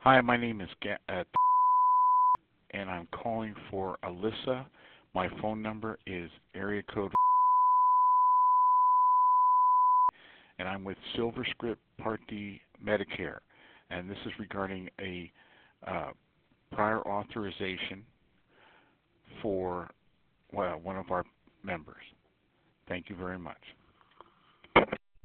Hi, my name is and I'm calling for Alyssa. My phone number is area code, and I'm with SilverScript Part D Medicare, and this is regarding a prior authorization for one of our members. Thank you very much.